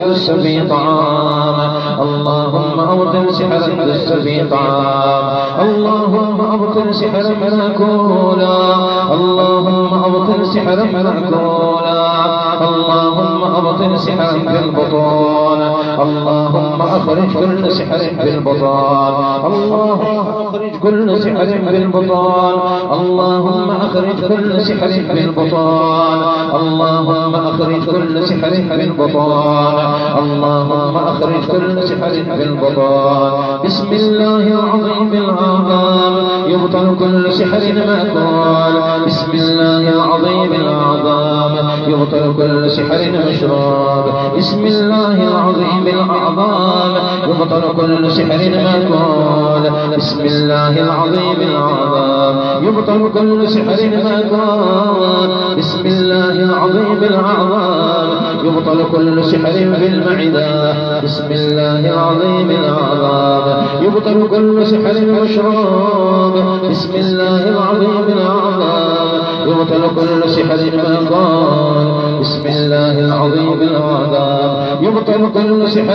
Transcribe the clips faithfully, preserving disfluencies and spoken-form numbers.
في طعام اللهم أبطل سحر الدس في طعام اللهم أبطل سحر مأكولا اللهم أبطل سحر مأكولا اللهم أبطل سحر في البطون اللهم أخرج كل سحر في البطون اللهم أخرج كل سحر في البطون اللهم أخرج كل سحر في البطون اللهم أخرج كل سحر في البطون اللهم أخرج كل سحر في البطون بسم الله العظيم الأعظم يبطل كل سحر مأكول بسم الله العظيم الأعظم يبطل كل سحر مشروب بسم الله العظيم الأعظم يبطل كل سحر مأكول بسم الله العظيم الأعظم يبطل كل سحر مأكول بسم الله العظيم الأعظم يبطل كل سحر في المعدة بسم الله العظيم الأعظم يبطل كل سحر مشروب بسم الله العظيم الأعظم يبطل كل سحر مأكول بسم الله العظيم الأعظم يبطل كل سحر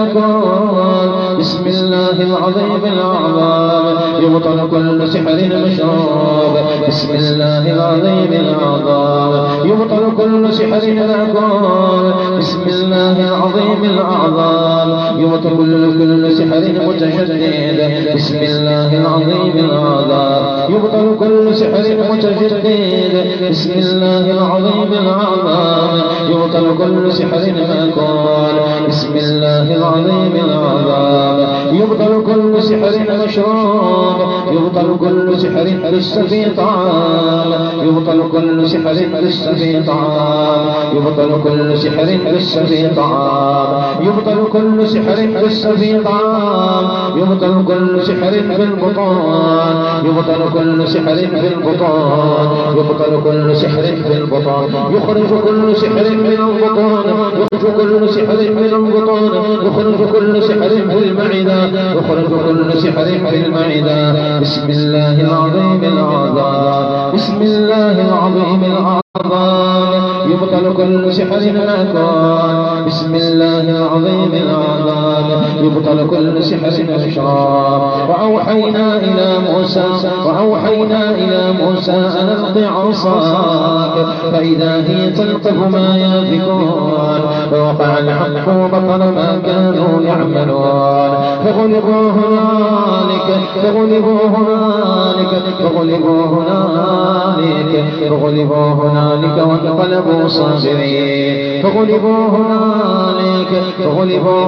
مأكول بسم الله العظيم الأعظم يبطل كل سحر مشروب بسم الله العظيم الأعظم يبطل كل سحر مأكول بسم الله العظيم الأعظم يبطل كل سحر متجدد بسم الله العظيم الأعظم يبطل كل سحر متجدد بسم الله العظيم الأعظم يبطل كل سحر مأكول بسم الله العظيم الأعظم يبطل كل سحر مشروب يبطل كل سحر لس في طعام يبطل كل سحر لس في طعام يبطل كل سحر لس في طعام يبطل كل سحر لس في طعام يبطل كل سحر في البطون يبطل كل سحر في البطون يبطل كل سحر في البطون يخرج كل سحر من البطون يخرج كل سحر من البطون يخرج كل سحر في المعدة يخرج كل سحر في المعدة بسم الله العظيم الأعظم بسم الله العظيم الأعظم يبطل كل سحر مأكول بسم الله العظيم الأعظم يبطل كل سحر مشراب وأوحينا إلى موسى وأوحينا إلى موسى أن ألق عصاك فإذا هي تلقف ما يافكون فوقع الحق وبطل ما كانوا يعملون فغلبوا هنالك فغلبوا هنالك فغلبوا هنالك فغلبوا هنالك وانقلبوا صاغرين فغلبوا هنالك فغلبوا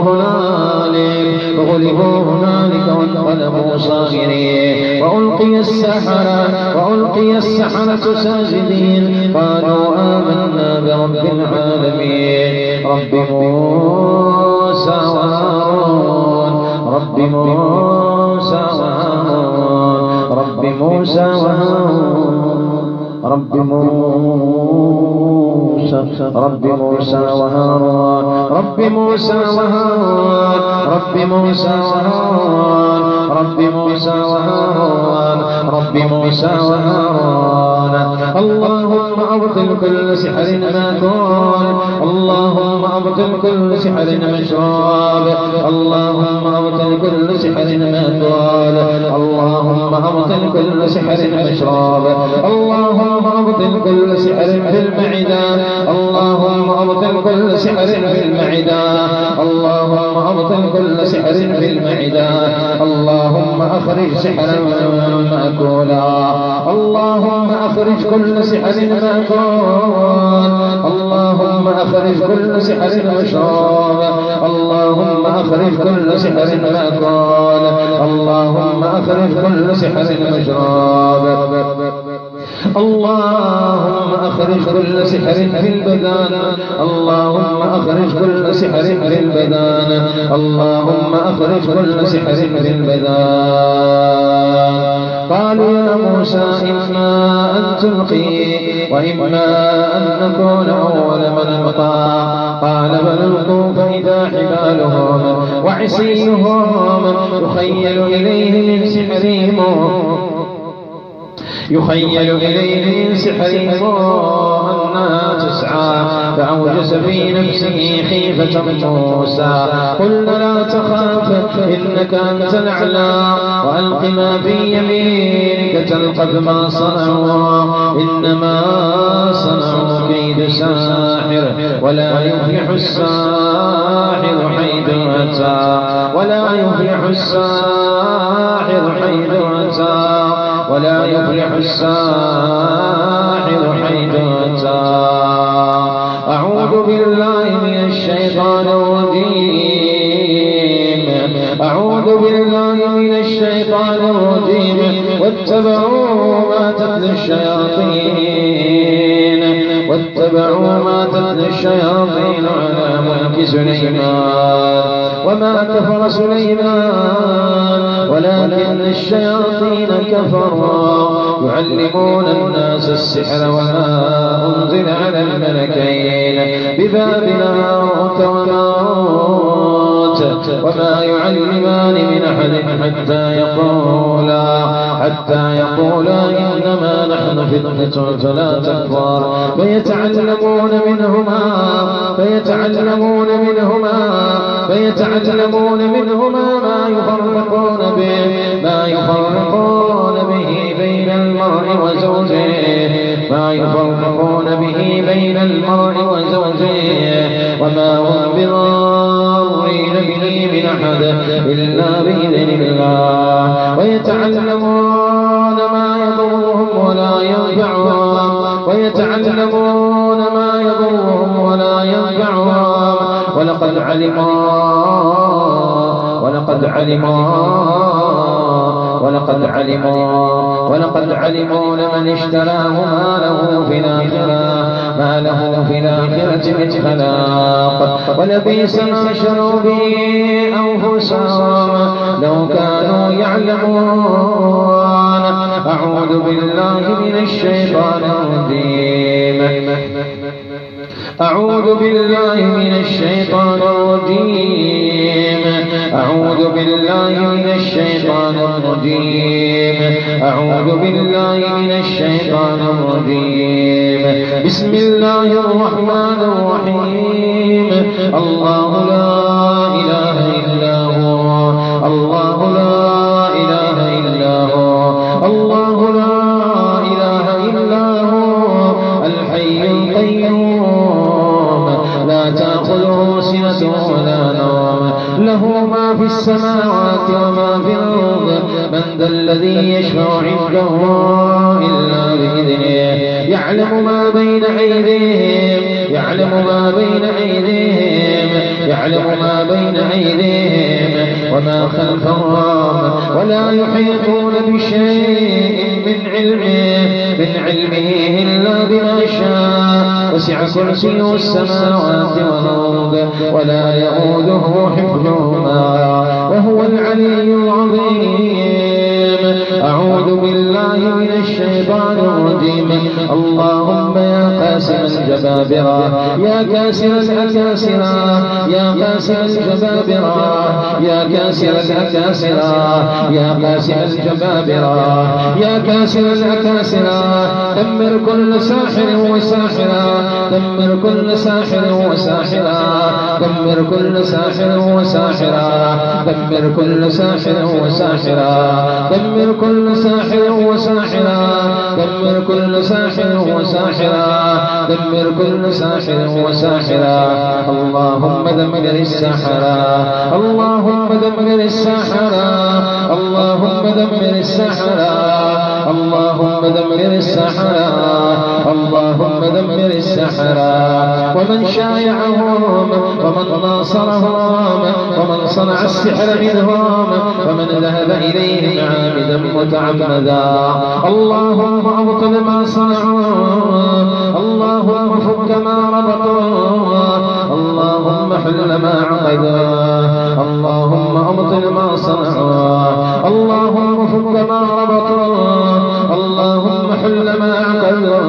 هنالك فغلبوا هنالك وانقلبوا صاغرين وألقي السحرة وألقي السحرة ساجدين قالوا آمنا برب العالمين رب موسى وهارون رب موسى وهارون رب موسى وهارون رب موسى رب موسى وهارون رب موسى وهارون رب موسى وهارون رب موسى وهارون رب موسى وهارون اللهم أبطل كل سحر مأكول اللهم أبطل كل سحر مشراب اللهم أبطل كل سحر مأكول اللهم أبطل كل سحر مشراب اللهم أبطل كل سحر في المعدة اللهم أبطل كل سحر في المعدة اللهم أبطل كل سحر في المعدة اللهم أخرج سحرا مأكولا اللهم أخرج كل سحر مأكول اللهم أخرج كل سحر مشروب اللهم أخرج كل سحر مأكول اللهم أخرج كل سحر مشروب اللهم أخرج كل سحر في البدان اللهم أخرج كل سحر في البدان اللهم أخرج كل سحر في البدان قالوا يا موسى إما أن تلقي وإما أن نكون أول من ألقى قال بل ألقوا فإذا حبالهم وعصيهم يخيل إليه من سحرهم يخيل إليه من سحرهم أنها تسعى فأوجس في نفسه خيفة موسى قلنا لا تخاف إنك أنت الأعلى وألق ما في يمينك تلقف ما صنعوا إنما صنعوا كيد ساحر ولا يفلح الساحر حيث أتى ولا يفلح الساحر حيث أتى ولا يفلح الساحر حيث أتى. أعوذ بالله من الشيطان الرجيم أعوذ بالله من الشيطان الرجيم واتبعوا ما تتلو الشياطين واتبعوا ما تتلو الشياطين على ملك سليمان وما كفر سليمان ولكن الشياطين كفروا يعلمون الناس السحر وما أنزل على الملكين ببابل هاروت وماروت وما يعلمان من أحد حتى يقولا حتى يقولا إنما نحن فتنة فلا تكفر فيتعلمون منهما فيتعلمون منهما فيتعلمون منهما ما يفرقون به ما يفرقون به بين المرء وزوجه ما يفرقون به بين المرء وزوجه وما هم بضارين به من أحد إلا بإذن الله ويتعلمون ما يضرهم ولا ينفعهم ويتعلمون ما يضرهم ولا ينفعهم ولقد علموا ولقد علموا ولقد علموا ولقد علموا لمن اشتراه ما له في الآخرة ما له في الآخرة من خلاق ولبئس ما شروا به أنفسهم لو كانوا يعلمون. أعوذ بالله من الشيطان الرجيم أعوذ بالله من الشيطان الرجيم أعوذ بالله من الشيطان الرجيم أعوذ بالله من الشيطان الرجيم بسم الله الرحمن الرحيم الله لا إله إلا هو الله لا إله إلا هو الله لا إله إلا هو الحي القيوم لا تأخذه سنة ولا نوم له ما في السماوات وما في الأرض من ذا الذي يشفع عنده إلا بإذنه يعلم ما بين أيديهم يعلم ما بين أيديهم يعلم ما بين أيديهم وما خلفهم ولا يحيطون بشيء من علمه من علمه إلا بما شاء وسع كرسيه السماوات والأرض ولا يؤوده حفظهما وهو العلي العظيم. أعوذ بالله من الشيطان الرجيم اللهم يا قاسم الجبابرة يا كاسر الأكاسرة يا قاسم الجبابرة يا كاسر الأكاسرة يا قاسم الجبابرة يا كاسر الأكاسرة دمر كل ساحر وساحرة دمر كل ساحر وساحرة دمر كل ساحر وساحرة دمر كل ساحر وساحرة دمر كل ساحر وساحرة دمر كل ساحر وساحرة دمر كل ساحر وساحرة اللهم دمر السحرة اللهم دمر السحرة اللهم دمر السحرة اللهم دمر السحرة اللهم دمر السحرة ومن شايعهم ومن ناصرهم ومن صنع السحر منهم ومن ذهب إليهم عامدا متعمدا اللهم أبطل ما صنعوا اللهم فك ما ربطوا اللهم حل ما عقدوا اللهم أبطل ما صنعوا اللهم فك ما ربطوا اللهم حل ما عقدوا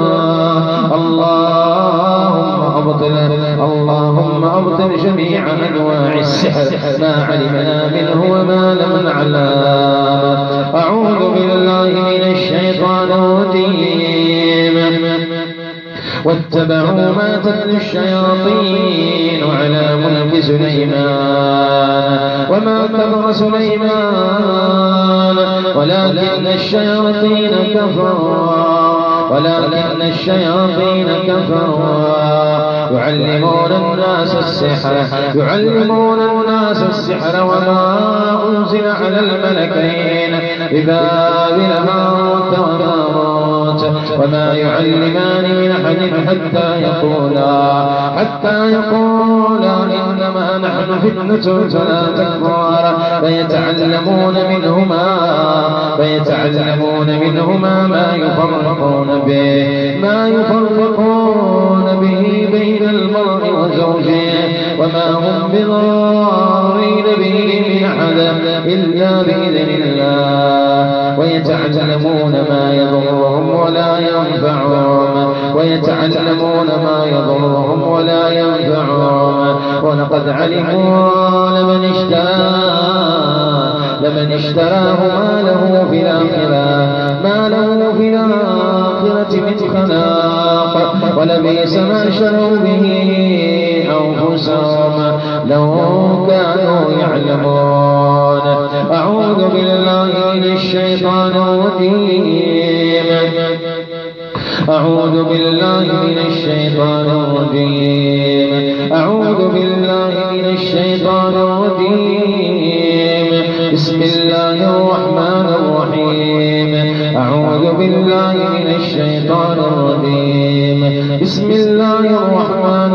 اللهم أبطل اللهم أبطل جميع أنواع السحر ما علمنا منه وما لم نعلم. أعوذ بالله من الشيطان الرجيم واتبعوا ما تتلو الشياطين على ملك سليمان وما كفر سليمان ولكن الشياطين كفروا ولكن الشياطين كفروا يعلمون الناس السحر يعلمون الناس السحر وما أنزل على الملكين ببابل هاروت وماروت وما يعلمان من أحد حتى يقولا حتى يقولا إنما نحن فتنة فلا تكفر فيتعلمون منهما فيتعلمون منهما ما يفرقون به ما يفرقون به بين المرء وزوجه وما هم بضارين به من أحد إلا بإذن الله ويتعلمون ما يضرهم ولا ينفعهم ويتعلمون ما يضرهم ولا ينفعهم ولقد علموا لمن اشتراه لمن اشتراه ما له في الآخرة ما له في الآخرة من خلاق ولبئس ما شروا به أنفسهم لو كانوا يعلمون. أعوذ بالله من الشيطان الرجيم أعوذ بالله من الشيطان الرجيم أعوذ بالله من الشيطان الرجيم بسم الله الرحمن الرحيم أعوذ بالله من الشيطان الرجيم بسم الله الرحمن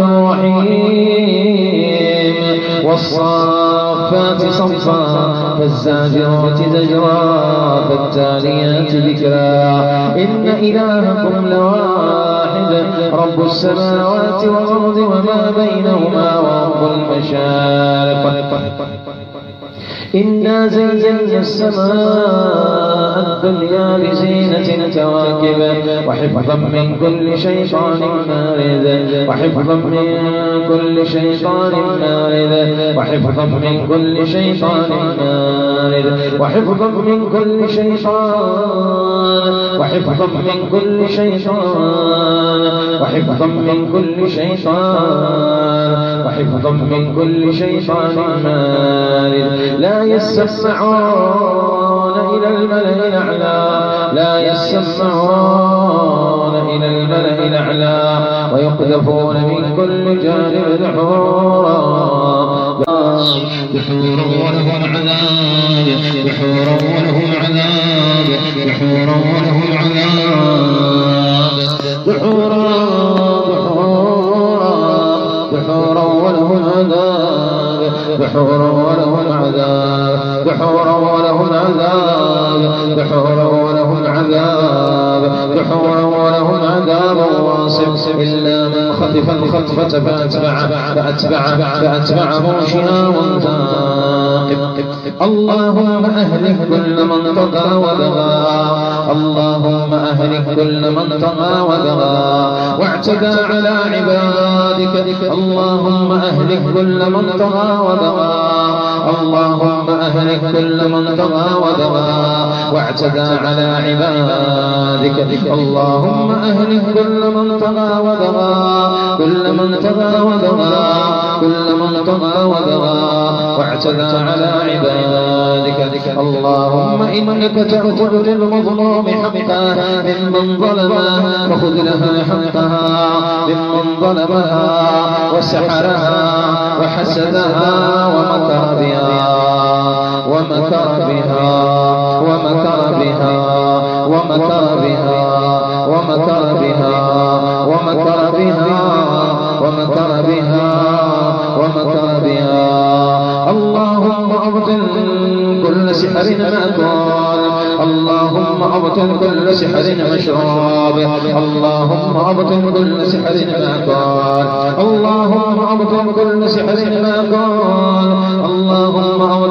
الرحيم والصافات صفا فالزاجرات زجرا فالتاليات ذكرا إن إلهكم لواحد رب السماوات والأرض وما بينهما ورب المشارق إنا زينا السماء الدنيا بزينة الكواكب وحفظا من كل شيطان مارد وحفظا من كل شيطان مارد وحفظا من كل شيطان مارد وحفظا من كل شيطان وحفظا من كل شيطان وحفظا من كل شيطان وحفظا من كل شيطان مارد لا يسمعون إلى الملأ الأعلى لا يسمعون إلى الملأ الأعلى ويقذفون من كل جانب دحورا دحورا ولهم عذاب دحورا ولهم عذاب دحورا ولهم عذاب دحورا دحورا ولهم عذاب دحورا ولهم عذاب دحورا ولهم عذاب دحورا ولهم عذاب دحورا ولهم عذاب واصب إلا من خطف الخطفة فأتبع فأتبع فأتبعه شهاب ثاقب. اللهم أهلك كل من طغى وبغى اللهم أهلك كل من طغى وبغى واعتدى على عبادك اللهم أهلك كل من طغى وبغى اللهم أهلك كل من طغى وبغى واعتدى على عبادك اللهم أهلك كل من طغى وبغى كل من طغى وبغى كل من طغى وبغى واعتدى على عبادك اللهم إنك تأخذ للمظلوم حقها ممن ظلمه فخذ لها حقها ممن ظلمها وسحرها وحسدها ومكر بها ومكر بها ومكر بها ومكر بها ومكر بها ومكر بها ومكر بها ومكر بها. اللهم أبطل كل سحر مأكول اللهم أبطل كل سحر مشروب اللهم أبطل كل سحر مأكول اللهم أبطل كل سحر مأكول اللهم أبطل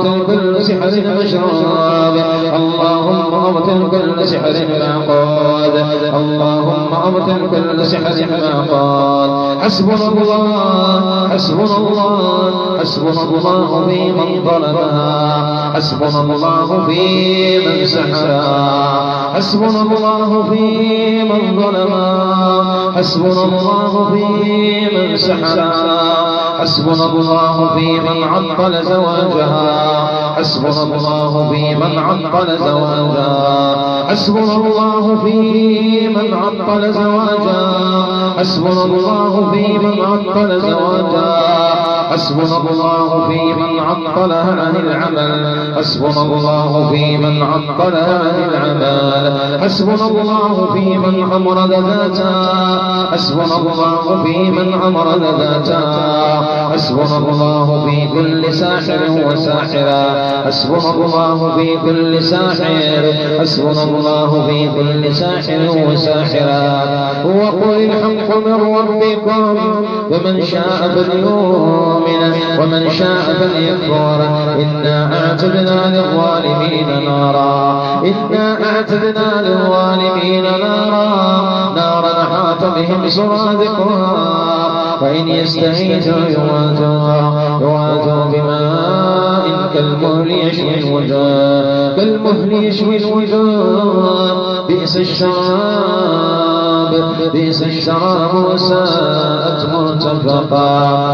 أبطل كل سحر مشراب اللهم أبطل كل سحر معقود اللهم أبطل كل سحر معقود حسبنا الله حسبنا الله حسبنا الله في من ظلمها حسبنا الله في من سحرها حسبنا الله في من ظلمها حسبنا الله في من سحرها حسبنا الله في من عطل زواجها حسبنا الله في من عطل زواجها حسبنا الله في من عطل زواجها حسبنا الله في من عطل زواجها حسبنا الله في من عطلها عن العمل حسبنا الله في من عطلها عن العمل حسبنا الله في من أمرض ذاتها حسبنا الله في من أمرض ذاتها حسبنا الله في كل ساحر وساحرة حسبنا الله في كل ساحر حسبنا الله في كل ساحر وساحرة وقل الحق من ربكم ومن شاء فليؤمن ومن شاء فليكفر إنا أعتدنا للظالمين نارا إنا أعتدنا للظالمين نارا نارا أحاط بهم سرادقها وإن يستغيثوا يغاثوا يغاثوا بماء كالمهل يشوي الوجوه كالمهل يشوي الوجوه بئس الشراب بئس الشراب وساءت مرتفقا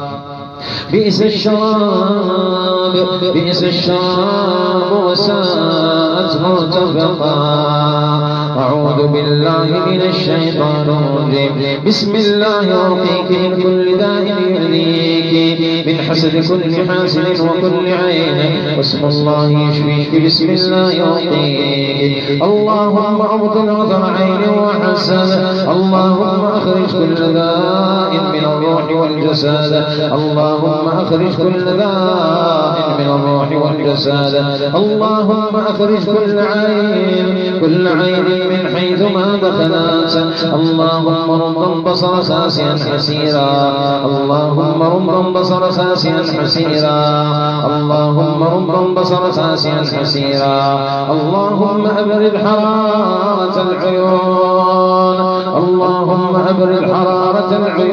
بئس الشراب بئس الشراب وساءت مرتفقا أعوذ بالله من الشيطان الرجيم بسم الله أرقيك من كل داء يؤذيك من حسد كل حاسد وكل عين واسم الله يشفيك بسم الله أرقيك اللهم أبطل غفر عين وحسد اللهم أخرج كل داء من الروح والجسد اللهم أخرج كل داء من الروح والجسد اللهم أخرج كل عين كل عين من حيث ما دخلت اللهم رب بصر ساسيا حسيرا اللهم رب بصر ساسيا حسيرا اللهم رب بصر ساسيا حسيرا اللهم أبرد حرارة العيون اللهم أبرد حرارة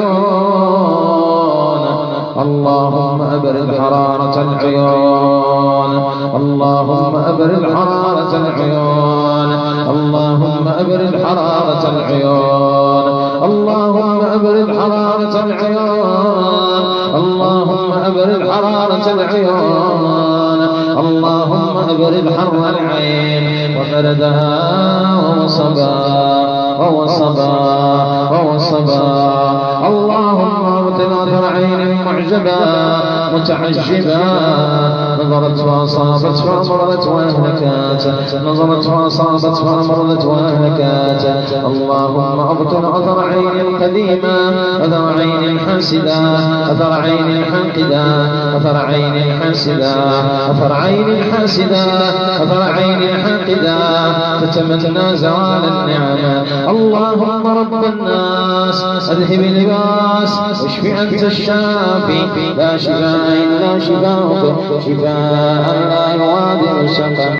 العيون اللهم أبرد حرارة العيون اللهم أبرد حرارة العيون اللهم أبرد حرارة العيون اللهم أبرد حرارة العيون اللهم أبرد حرارة العيون اللهم أبرد حر العين وبردها ووصبا ووصبا ووصبا اللهم ابتل أثر عين معجبا متعجبا نظرت فأصابت فأمرت وأهلكت نظرت فأصابت فأمرت وأهلكت اللهم ابتل أثر عين قديما أثر عين حاسدا أثر عين حاقدا أثر عين حاسدا أثر عين حاسدا أثر عين حاقدا تتمنى زوال النعمة اللهم رب الناس أذهب اللباس واشف أنت الشافي لا شفاء إلا شفاءك شفاء لا يغادر سقما